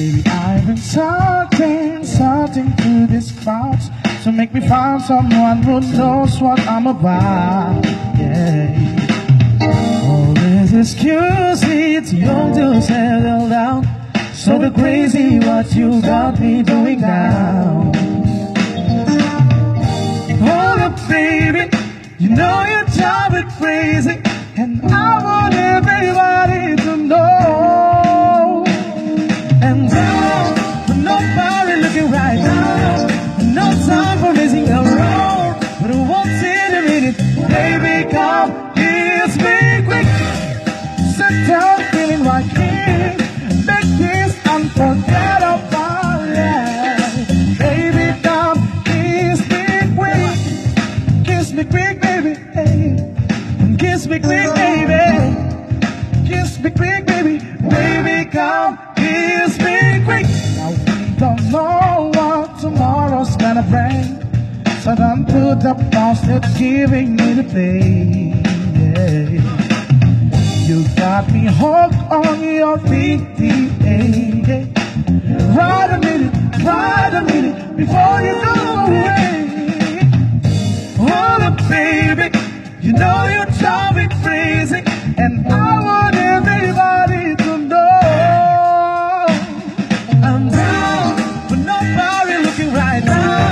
Baby, I've been searching through these clouds to make me find someone who knows what I'm about. Yeah. All this excuses, it's young to settle down. So the crazy what you got me doing now. Hold up, baby, you know you drive it crazy, and I want everybody to know. And down, but nobody looking right now. No time for messing around, but once in a minute, baby, come kiss me quick. Sit down, feeling like king. Make this unforgettable, yeah. Baby, come kiss me quick. Kiss me quick, baby, hey. Kiss me quick, baby. Kiss me quick, baby. Baby, come kiss me quick. Now we don't know what tomorrow's gonna bring, so don't put the boss that's giving me the pain, yeah. You got me hooked on your PTA. Wait a minute before you go away. Hold up, baby, you know you drive me crazy, and I want everybody to know. I'm down, but nobody looking right now.